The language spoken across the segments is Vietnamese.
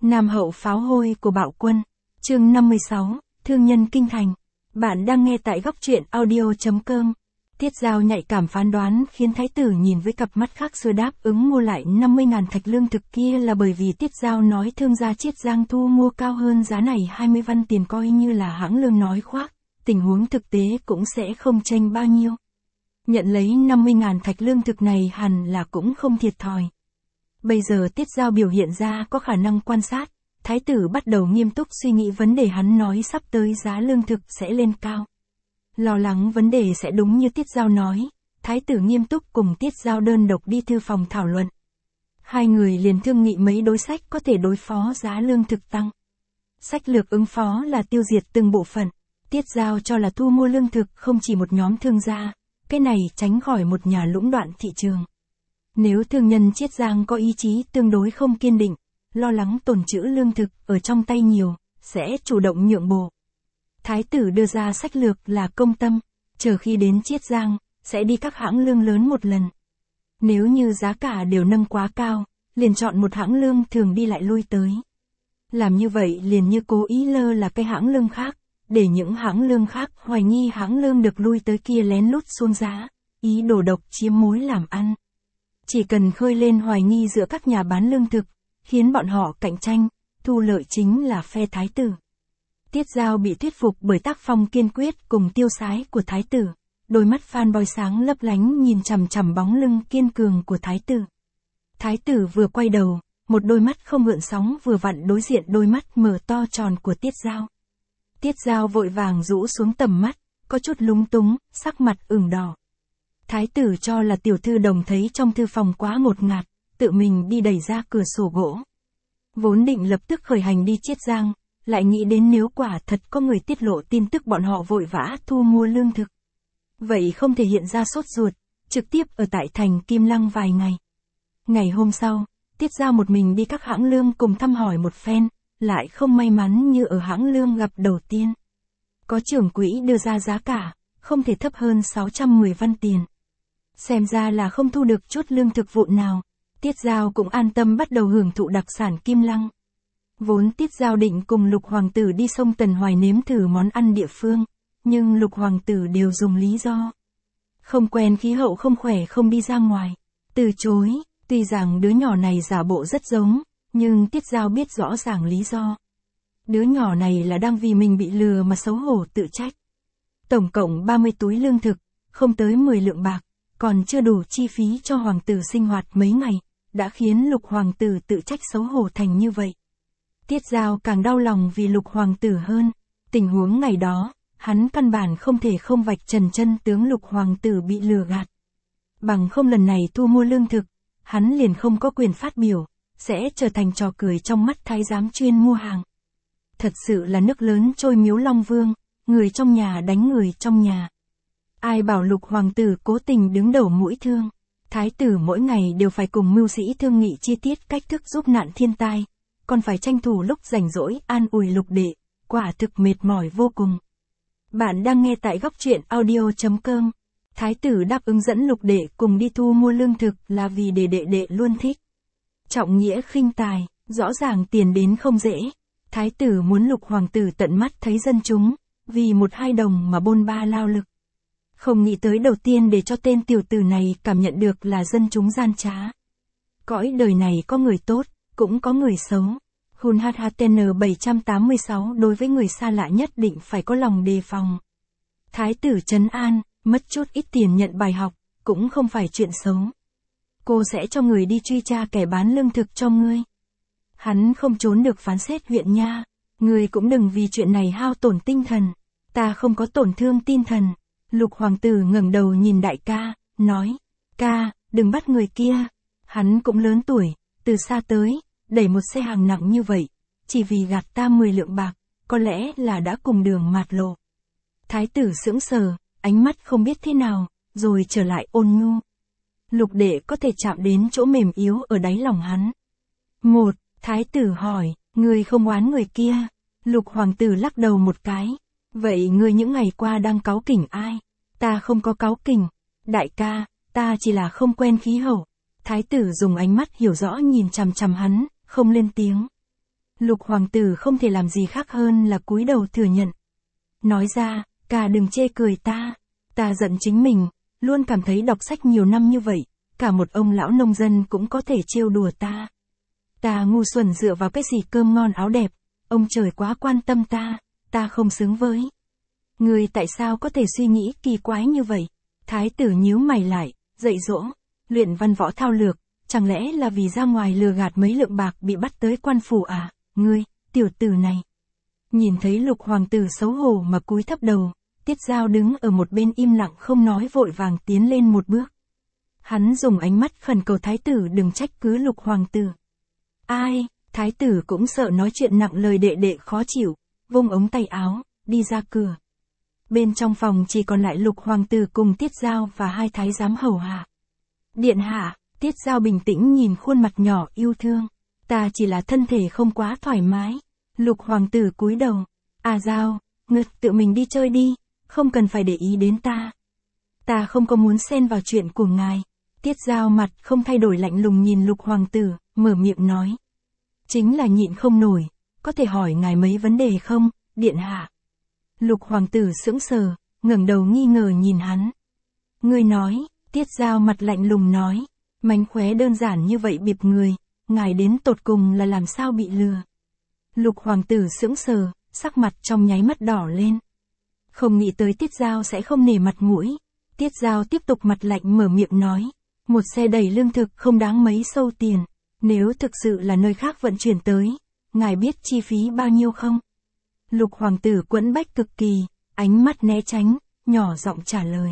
Nam hậu pháo hôi của Bạo Quân. Chương 56, Thương nhân kinh thành. Bạn đang nghe tại góc truyện audio.com. Tiết Giao nhạy cảm phán đoán khiến thái tử nhìn với cặp mắt khác xưa đáp ứng mua lại 50.000 thạch lương thực kia là bởi vì Tiết Giao nói thương gia Chiết Giang thu mua cao hơn giá này 20 văn tiền, coi như là hãng lương nói khoác, tình huống thực tế cũng sẽ không chênh bao nhiêu. Nhận lấy 50.000 thạch lương thực này hẳn là cũng không thiệt thòi. Bây giờ Tiết Giao biểu hiện ra có khả năng quan sát, thái tử bắt đầu nghiêm túc suy nghĩ vấn đề hắn nói sắp tới giá lương thực sẽ lên cao. Lo lắng vấn đề sẽ đúng như Tiết Giao nói, thái tử nghiêm túc cùng Tiết Giao đơn độc đi thư phòng thảo luận. Hai người liền thương nghị mấy đối sách có thể đối phó giá lương thực tăng. Sách lược ứng phó là tiêu diệt từng bộ phận. Tiết Giao cho là thu mua lương thực không chỉ một nhóm thương gia, cái này tránh khỏi một nhà lũng đoạn thị trường. Nếu thương nhân Chiết Giang có ý chí tương đối không kiên định, lo lắng tồn trữ lương thực ở trong tay nhiều, sẽ chủ động nhượng bộ. Thái tử đưa ra sách lược là công tâm, chờ khi đến Chiết Giang, sẽ đi các hãng lương lớn một lần. Nếu như giá cả đều nâng quá cao, liền chọn một hãng lương thường đi lại lui tới. Làm như vậy liền như cố ý lơ là cái hãng lương khác, để những hãng lương khác hoài nghi hãng lương được lui tới kia lén lút xuống giá, ý đồ độc chiếm mối làm ăn. Chỉ cần khơi lên hoài nghi giữa các nhà bán lương thực, khiến bọn họ cạnh tranh, thu lợi chính là phe thái tử. Tiết Giao bị thuyết phục bởi tác phong kiên quyết cùng tiêu sái của thái tử, đôi mắt phan bói sáng lấp lánh nhìn chằm chằm bóng lưng kiên cường của thái tử. Thái tử vừa quay đầu, một đôi mắt không gợn sóng vừa vặn đối diện đôi mắt mở to tròn của Tiết Giao. Tiết Giao vội vàng rũ xuống tầm mắt, có chút lúng túng, sắc mặt ửng đỏ. Thái tử cho là tiểu thư đồng thấy trong thư phòng quá ngột ngạt, tự mình đi đẩy ra cửa sổ gỗ. Vốn định lập tức khởi hành đi Chiết Giang, lại nghĩ đến nếu quả thật có người tiết lộ tin tức bọn họ vội vã thu mua lương thực. Vậy không thể hiện ra sốt ruột, trực tiếp ở tại thành Kim Lăng vài ngày. Ngày hôm sau, Tiết Giao một mình đi các hãng lương cùng thăm hỏi một phen, lại không may mắn như ở hãng lương gặp đầu tiên. Có trưởng quỹ đưa ra giá cả, không thể thấp hơn 610 văn tiền. Xem ra là không thu được chút lương thực vụn nào, Tiết Giao cũng an tâm bắt đầu hưởng thụ đặc sản Kim Lăng. Vốn Tiết Giao định cùng Lục Hoàng tử đi sông Tần Hoài nếm thử món ăn địa phương, nhưng Lục Hoàng tử đều dùng lý do. Không quen khí hậu không khỏe không đi ra ngoài, từ chối, tuy rằng đứa nhỏ này giả bộ rất giống, nhưng Tiết Giao biết rõ ràng lý do. Đứa nhỏ này là đang vì mình bị lừa mà xấu hổ tự trách. Tổng cộng 30 túi lương thực, không tới 10 lượng bạc, còn chưa đủ chi phí cho hoàng tử sinh hoạt mấy ngày, đã khiến Lục Hoàng tử tự trách xấu hổ thành như vậy. Tiết Giao càng đau lòng vì Lục Hoàng tử hơn, tình huống ngày đó, hắn căn bản không thể không vạch trần chân tướng Lục Hoàng tử bị lừa gạt. Bằng không lần này thu mua lương thực, hắn liền không có quyền phát biểu, sẽ trở thành trò cười trong mắt thái giám chuyên mua hàng. Thật sự là nước lớn trôi miếu Long Vương, người trong nhà đánh người trong nhà. Ai bảo Lục Hoàng tử cố tình đứng đầu mũi thương. Thái tử mỗi ngày đều phải cùng mưu sĩ thương nghị chi tiết cách thức giúp nạn thiên tai, còn phải tranh thủ lúc rảnh rỗi an ủi Lục đệ, quả thực mệt mỏi vô cùng. Bạn đang nghe tại góc truyện audio.com. Thái tử đáp ứng dẫn Lục đệ cùng đi thu mua lương thực là vì để đệ luôn thích. Trọng nghĩa khinh tài, rõ ràng tiền đến không dễ. Thái tử muốn Lục Hoàng tử tận mắt thấy dân chúng, vì 1-2 đồng mà bôn ba lao lực. Không nghĩ tới đầu tiên để cho tên tiểu tử này cảm nhận được là dân chúng gian trá. Cõi đời này có người tốt, cũng có người xấu. Hun HHTN 786 đối với người xa lạ nhất định phải có lòng đề phòng. Thái tử trấn an, mất chút ít tiền nhận bài học, cũng không phải chuyện xấu. Cô sẽ cho người đi truy tra kẻ bán lương thực cho ngươi. Hắn không trốn được phán xét huyện nha, ngươi cũng đừng vì chuyện này hao tổn tinh thần. Ta không có tổn thương tinh thần. Lục Hoàng tử ngẩng đầu nhìn đại ca, nói, ca, đừng bắt người kia. Hắn cũng lớn tuổi, từ xa tới, đẩy một xe hàng nặng như vậy, chỉ vì gạt ta 10 lượng bạc, có lẽ là đã cùng đường mạt lộ. Thái tử sững sờ, ánh mắt không biết thế nào, rồi trở lại ôn nhu. Lục đệ có thể chạm đến chỗ mềm yếu ở đáy lòng hắn. Thái tử hỏi, ngươi không oán người kia. Lục Hoàng tử lắc đầu một cái. Vậy ngươi những ngày qua đang cáu kỉnh ai? Ta không có cáu kỉnh. Đại ca, ta chỉ là không quen khí hậu. Thái tử dùng ánh mắt hiểu rõ nhìn chằm chằm hắn, không lên tiếng. Lục hoàng tử không thể làm gì khác hơn là cúi đầu thừa nhận. Nói ra, cả đừng chê cười ta. Ta giận chính mình, luôn cảm thấy đọc sách nhiều năm như vậy, cả một ông lão nông dân cũng có thể trêu đùa ta. Ta ngu xuẩn dựa vào cái gì cơm ngon áo đẹp, ông trời quá quan tâm ta không xứng với. Người tại sao có thể suy nghĩ kỳ quái như vậy? Thái tử nhíu mày lại, dạy dỗ, luyện văn võ thao lược, chẳng lẽ là vì ra ngoài lừa gạt mấy lượng bạc bị bắt tới quan phủ à, ngươi, tiểu tử này. Nhìn thấy Lục hoàng tử xấu hổ mà cúi thấp đầu, Tiết Dao đứng ở một bên im lặng không nói vội vàng tiến lên một bước. Hắn dùng ánh mắt khẩn cầu thái tử đừng trách cứ Lục hoàng tử. Ai, thái tử cũng sợ nói chuyện nặng lời đệ đệ khó chịu, vung ống tay áo, đi ra cửa. Bên trong phòng chỉ còn lại Lục hoàng tử cùng Tiết Dao và hai thái giám hầu hạ. Điện hạ, Tiết Dao bình tĩnh nhìn khuôn mặt nhỏ yêu thương. Ta chỉ là thân thể không quá thoải mái. Lục hoàng tử cúi đầu. À Dao, ngươi tự mình đi chơi đi, không cần phải để ý đến ta. Ta không có muốn xen vào chuyện của ngài. Tiết Dao mặt không thay đổi lạnh lùng nhìn Lục hoàng tử, mở miệng nói. Chính là nhịn không nổi, có thể hỏi ngài mấy vấn đề không, điện hạ. Lục hoàng tử sững sờ, ngẩng đầu nghi ngờ nhìn hắn. Ngươi nói, Tiết Dao mặt lạnh lùng nói, mánh khóe đơn giản như vậy bịp người, ngài đến tột cùng là làm sao bị lừa. Lục hoàng tử sững sờ, sắc mặt trong nháy mắt đỏ lên. Không nghĩ tới Tiết Dao sẽ không nể mặt mũi. Tiết Dao tiếp tục mặt lạnh mở miệng nói, một xe đầy lương thực không đáng mấy xu tiền, nếu thực sự là nơi khác vận chuyển tới, ngài biết chi phí bao nhiêu không? Lục hoàng tử quẫn bách cực kỳ, ánh mắt né tránh, nhỏ giọng trả lời.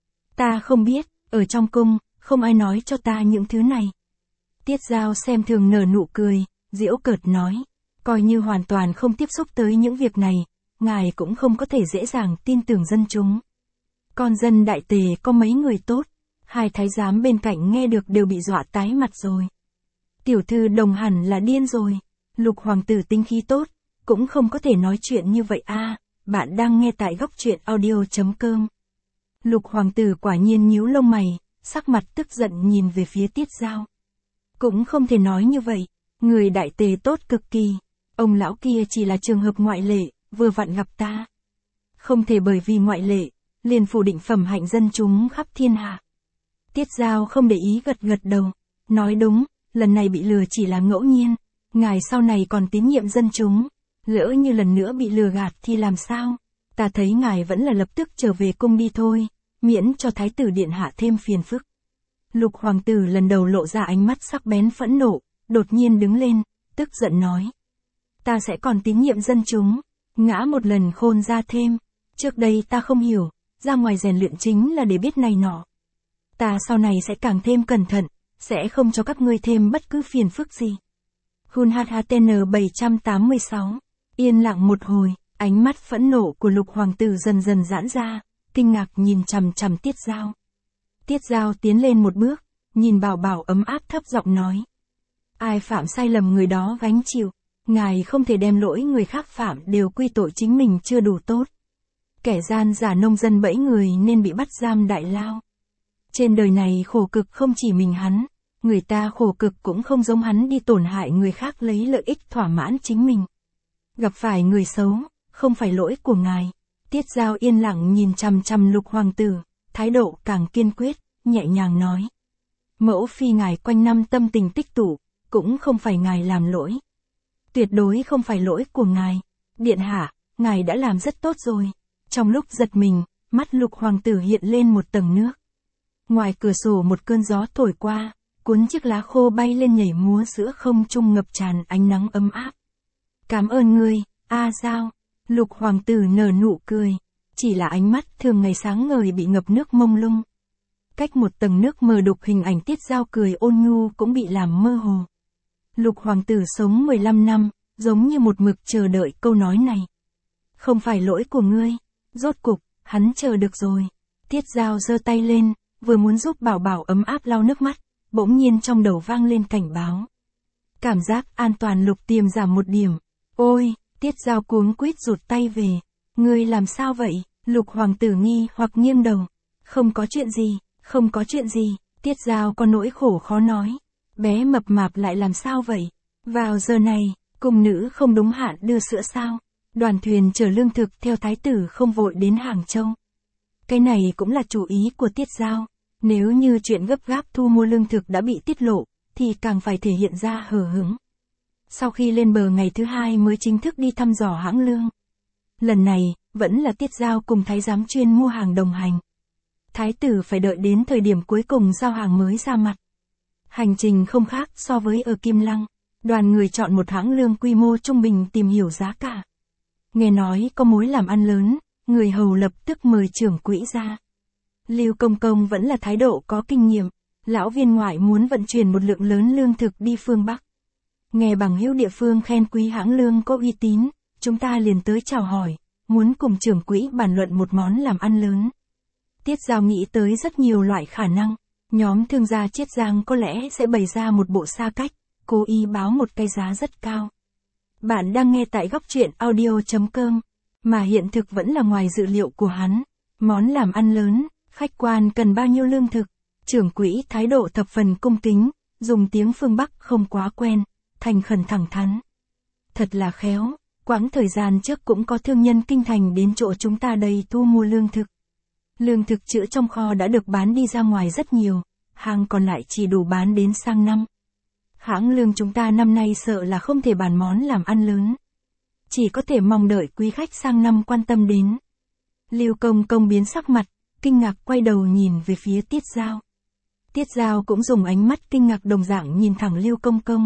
Ta không biết, ở trong cung, không ai nói cho ta những thứ này. Tiết Dao xem thường nở nụ cười, giễu cợt nói, coi như hoàn toàn không tiếp xúc tới những việc này, ngài cũng không có thể dễ dàng tin tưởng dân chúng. Con dân đại tề có mấy người tốt, hai thái giám bên cạnh nghe được đều bị dọa tái mặt rồi. Tiểu thư Đồng hẳn là điên rồi, Lục hoàng tử tính khí tốt, cũng không có thể nói chuyện như vậy a. Bạn đang nghe tại góc truyện audio.com. Lục hoàng tử quả nhiên nhíu lông mày, sắc mặt tức giận nhìn về phía Tiết Dao. Cũng không thể nói như vậy, người đại tề tốt cực kỳ, ông lão kia chỉ là trường hợp ngoại lệ, vừa vặn gặp ta. Không thể bởi vì ngoại lệ, liền phủ định phẩm hạnh dân chúng khắp thiên hạ. Tiết Dao không để ý gật gật đầu, nói đúng, lần này bị lừa chỉ là ngẫu nhiên, ngài sau này còn tín nhiệm dân chúng, lỡ như lần nữa bị lừa gạt thì làm sao? Ta thấy ngài vẫn là lập tức trở về cung đi thôi, miễn cho thái tử điện hạ thêm phiền phức. Lục hoàng tử lần đầu lộ ra ánh mắt sắc bén phẫn nộ, đột nhiên đứng lên, tức giận nói. Ta sẽ còn tín nhiệm dân chúng, ngã một lần khôn ra thêm, trước đây ta không hiểu, ra ngoài rèn luyện chính là để biết này nọ. Ta sau này sẽ càng thêm cẩn thận, sẽ không cho các ngươi thêm bất cứ phiền phức gì. Hun HHTN 786, yên lặng một hồi, ánh mắt phẫn nộ của Lục hoàng tử dần dần giãn ra, kinh ngạc nhìn chằm chằm Tiết Dao. Tiết Dao tiến lên một bước, nhìn Bảo Bảo ấm áp thấp giọng nói. Ai phạm sai lầm người đó gánh chịu, ngài không thể đem lỗi người khác phạm đều quy tội chính mình chưa đủ tốt. Kẻ gian giả nông dân bẫy người nên bị bắt giam đại lao. Trên đời này khổ cực không chỉ mình hắn, người ta khổ cực cũng không giống hắn đi tổn hại người khác lấy lợi ích thỏa mãn chính mình. Gặp phải người xấu, không phải lỗi của ngài. Tiết Dao yên lặng nhìn chằm chằm Lục hoàng tử, thái độ càng kiên quyết, nhẹ nhàng nói. Mẫu phi ngài quanh năm tâm tình tích tụ, cũng không phải ngài làm lỗi. Tuyệt đối không phải lỗi của ngài. Điện hạ, ngài đã làm rất tốt rồi. Trong lúc giật mình, mắt Lục hoàng tử hiện lên một tầng nước. Ngoài cửa sổ một cơn gió thổi qua, cuốn chiếc lá khô bay lên nhảy múa giữa không trung ngập tràn ánh nắng ấm áp. Cảm ơn ngươi, A Dao. Lục hoàng tử nở nụ cười, chỉ là ánh mắt thường ngày sáng ngời bị ngập nước mông lung. Cách một tầng nước mờ đục hình ảnh Tiết Dao cười ôn nhu cũng bị làm mơ hồ. Lục hoàng tử sống 15 năm, giống như một mực chờ đợi câu nói này. Không phải lỗi của ngươi, rốt cục, hắn chờ được rồi. Tiết Dao giơ tay lên, vừa muốn giúp Bảo Bảo ấm áp lau nước mắt, bỗng nhiên trong đầu vang lên cảnh báo. Cảm giác an toàn Lục Tiềm giảm một điểm. Ôi, Tiết Dao cuống quýt rụt tay về. Ngươi làm sao vậy? Lục hoàng tử nghi hoặc nghiêng đầu. Không có chuyện gì, không có chuyện gì. Tiết Dao có nỗi khổ khó nói. Bé mập mạp lại làm sao vậy? Vào giờ này, Cung nữ không đúng hạn đưa sữa sao? Đoàn thuyền chở lương thực theo thái tử không vội đến Hàng Châu. Cái này cũng là chủ ý của Tiết Giao. Nếu như chuyện gấp gáp thu mua lương thực đã bị tiết lộ, thì càng phải thể hiện ra hở hững. Sau khi lên bờ ngày thứ 2 mới chính thức đi thăm dò hãng lương. Lần này, vẫn là Tiết Giao cùng thái giám chuyên mua hàng đồng hành. Thái tử phải đợi đến thời điểm cuối cùng giao hàng mới ra mặt. Hành trình không khác so với ở Kim Lăng. Đoàn người chọn một hãng lương quy mô trung bình tìm hiểu giá cả. Nghe nói có mối làm ăn lớn, người hầu lập tức mời trưởng quỹ ra. Lưu Công Công vẫn là thái độ có kinh nghiệm. Lão viên ngoại muốn vận chuyển một lượng lớn lương thực đi phương Bắc. Nghe bằng hữu địa phương khen quý hãng lương có uy tín, chúng ta liền tới chào hỏi, muốn cùng trưởng quỹ bàn luận một món làm ăn lớn. Tiết Giao nghĩ tới rất nhiều loại khả năng. Nhóm thương gia Chiết Giang có lẽ sẽ bày ra một bộ xa cách, cố ý báo một cái giá rất cao. Bạn đang nghe tại góc truyện audio.com, mà hiện thực vẫn là ngoài dự liệu của hắn. Món làm ăn lớn, khách quan cần bao nhiêu lương thực? Trưởng quỹ thái độ thập phần cung kính, dùng tiếng phương Bắc không quá quen, thành khẩn thẳng thắn. Thật là khéo, quãng thời gian trước cũng có thương nhân kinh thành đến chỗ chúng ta đây thu mua lương thực. Lương thực trữ trong kho đã được bán đi ra ngoài rất nhiều, hàng còn lại chỉ đủ bán đến sang năm. Hãng lương chúng ta năm nay sợ là không thể bàn món làm ăn lớn. Chỉ có thể mong đợi quý khách sang năm quan tâm đến. Lưu Công Công biến sắc mặt, kinh ngạc quay đầu nhìn về phía Tiết Giao. Tiết Giao cũng dùng ánh mắt kinh ngạc đồng dạng nhìn thẳng Lưu Công Công.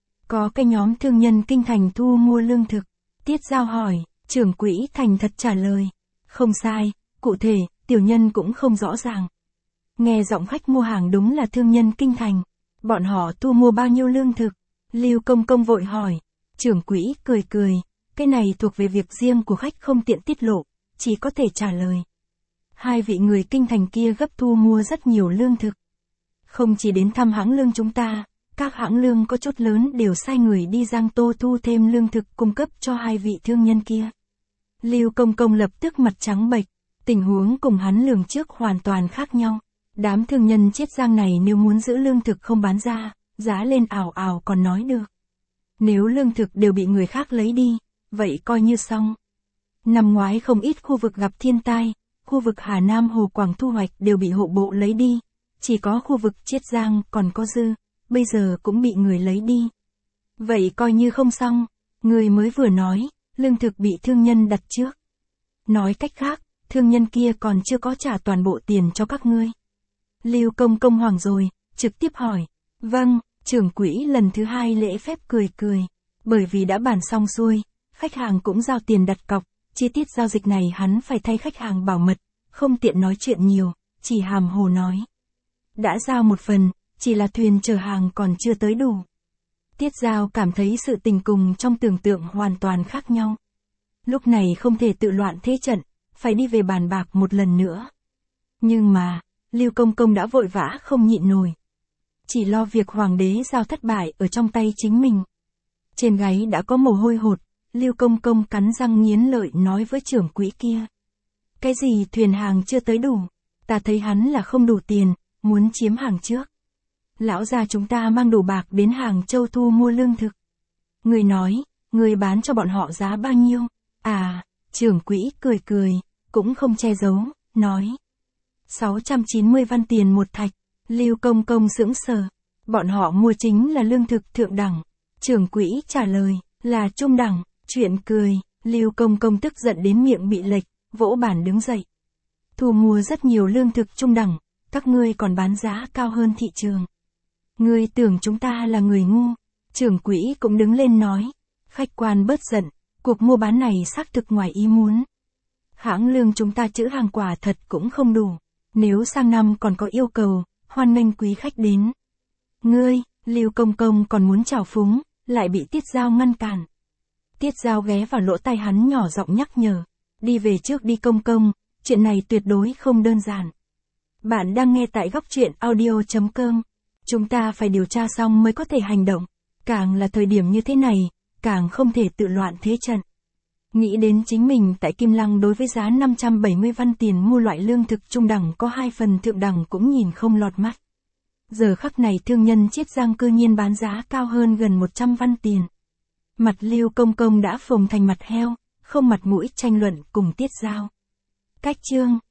Có cái nhóm thương nhân kinh thành thu mua lương thực. Tiết Giao hỏi, trưởng quỹ thành thật trả lời. Không sai, cụ thể, tiểu nhân cũng không rõ ràng. Nghe giọng khách mua hàng đúng là thương nhân kinh thành. Bọn họ thu mua bao nhiêu lương thực? Lưu Công Công vội hỏi. Trưởng quỹ cười cười, cái này thuộc về việc riêng của khách không tiện tiết lộ, chỉ có thể trả lời. Hai vị người kinh thành kia gấp thu mua rất nhiều lương thực. Không chỉ đến thăm hãng lương chúng ta, các hãng lương có chốt lớn đều sai người đi Giang Tô thu thêm lương thực cung cấp cho hai vị thương nhân kia. Lưu Công Công lập tức mặt trắng bệch, tình huống cùng hắn lường trước hoàn toàn khác nhau. Đám thương nhân Chiết Giang này nếu muốn giữ lương thực không bán ra, giá lên ảo ảo còn nói được. Nếu lương thực đều bị người khác lấy đi, vậy coi như xong. Năm ngoái không ít khu vực gặp thiên tai, khu vực Hà Nam Hồ Quảng thu hoạch đều bị hộ bộ lấy đi. Chỉ có khu vực Chiết Giang còn có dư, bây giờ cũng bị người lấy đi. Vậy coi như không xong, người mới vừa nói, lương thực bị thương nhân đặt trước. Nói cách khác, thương nhân kia còn chưa có trả toàn bộ tiền cho các ngươi. Lưu Công Công hoảng rồi, trực tiếp hỏi. Vâng, trưởng quỹ lần thứ 2 lễ phép cười cười. Bởi vì đã bàn xong xuôi, khách hàng cũng giao tiền đặt cọc, chi tiết giao dịch này hắn phải thay khách hàng bảo mật, không tiện nói chuyện nhiều, chỉ hàm hồ nói. Đã giao một phần, chỉ là thuyền chở hàng còn chưa tới đủ. Tiết Giao cảm thấy sự tình cùng trong tưởng tượng hoàn toàn khác nhau. Lúc này không thể tự loạn thế trận, phải đi về bàn bạc một lần nữa. Nhưng mà, Lưu Công Công đã vội vã không nhịn nổi. Chỉ lo việc hoàng đế giao thất bại ở trong tay chính mình. Trên gáy đã có mồ hôi hột, Lưu Công Công cắn răng nghiến lợi nói với trưởng quỹ kia. Cái gì thuyền hàng chưa tới đủ, ta thấy hắn là không đủ tiền, muốn chiếm hàng trước. Lão gia chúng ta mang đủ bạc đến Hàng Châu thu mua lương thực. Người nói, người bán cho bọn họ giá bao nhiêu? À, trưởng quỹ cười cười, cũng không che giấu, nói. 690 văn tiền một thạch. Lưu Công Công sững sờ. Bọn họ mua chính là lương thực thượng đẳng. Trưởng quỹ trả lời, là trung đẳng. Chuyện cười, Lưu Công Công tức giận đến miệng bị lệch, vỗ bàn đứng dậy. Thu mua rất nhiều lương thực trung đẳng, các ngươi còn bán giá cao hơn thị trường. Ngươi tưởng chúng ta là người ngu. Trưởng quỹ cũng đứng lên nói. Khách quan bớt giận, cuộc mua bán này xác thực ngoài ý muốn. Hãng lương chúng ta trữ hàng quả thật cũng không đủ. Nếu sang năm còn có yêu cầu, hoan nghênh quý khách đến. Ngươi, Lưu Công Công còn muốn chào phúng, lại bị Tiết Giao ngăn cản. Tiết Giao ghé vào lỗ tai hắn nhỏ giọng nhắc nhở. Đi về trước đi Công Công, chuyện này tuyệt đối không đơn giản. Bạn đang nghe tại góc truyện audio.com. Chúng ta phải điều tra xong mới có thể hành động. Càng là thời điểm như thế này, càng không thể tự loạn thế trận. Nghĩ đến chính mình tại Kim Lăng đối với giá 570 văn tiền mua loại lương thực trung đẳng có 2 phần thượng đẳng cũng nhìn không lọt mắt. Giờ khắc này thương nhân Chiết Giang cư nhiên bán giá cao hơn gần 100 văn tiền. Mặt Lưu Công Công đã phồng thành mặt heo, không mặt mũi tranh luận cùng Tiết Dao. Cách chương